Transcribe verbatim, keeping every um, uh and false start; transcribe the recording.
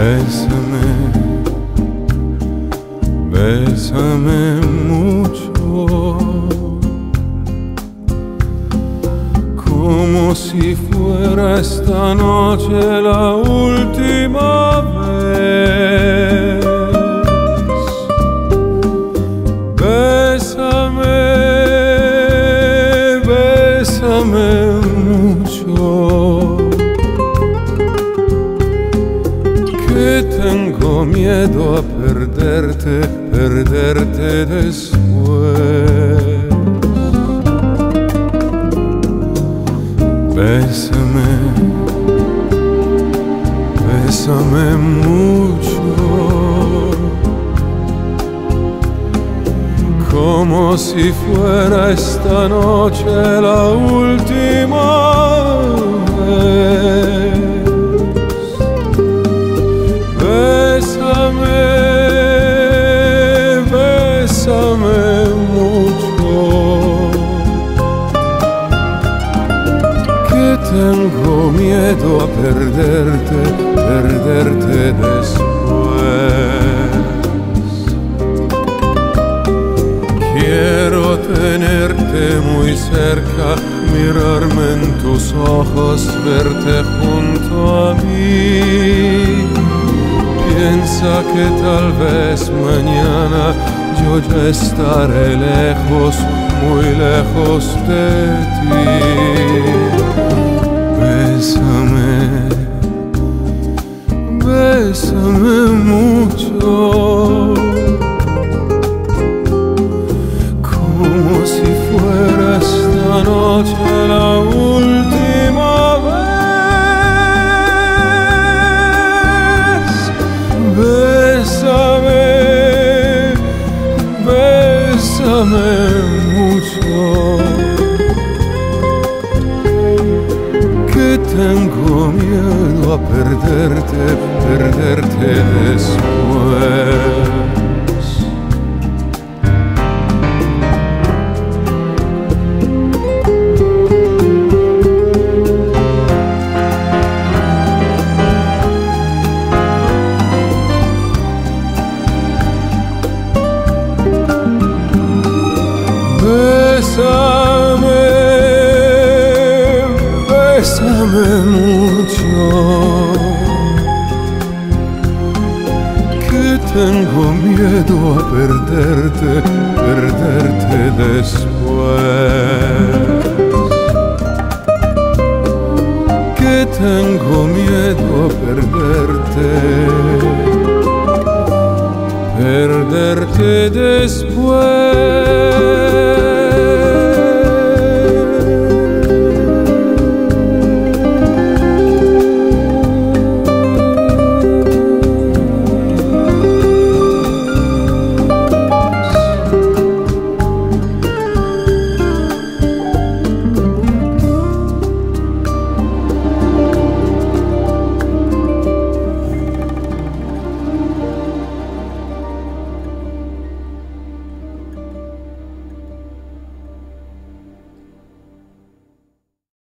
Bésame, bésame mucho, como si fuera esta noche la última vez. Bésame, bésame mucho, que tengo miedo a perderte, perderte después. Bésame, bésame mucho, como si fuera esta noche la última vez. Bésame, bésame mucho, que tengo miedo a perderte, perderte después. Quiero tenerte muy cerca, mirarme en tus ojos, verte junto a mí. Piensa que tal vez mañana yo ya estaré lejos, muy lejos de ti. Bésame, bésame mucho, como si fuera esta noche la última vez. Bésame, bésame mucho, que tengo miedo a perderte, perderte después. Bésame, bésame mucho, que tengo miedo a perderte, perderte después. Que tengo miedo a perderte, perderte después.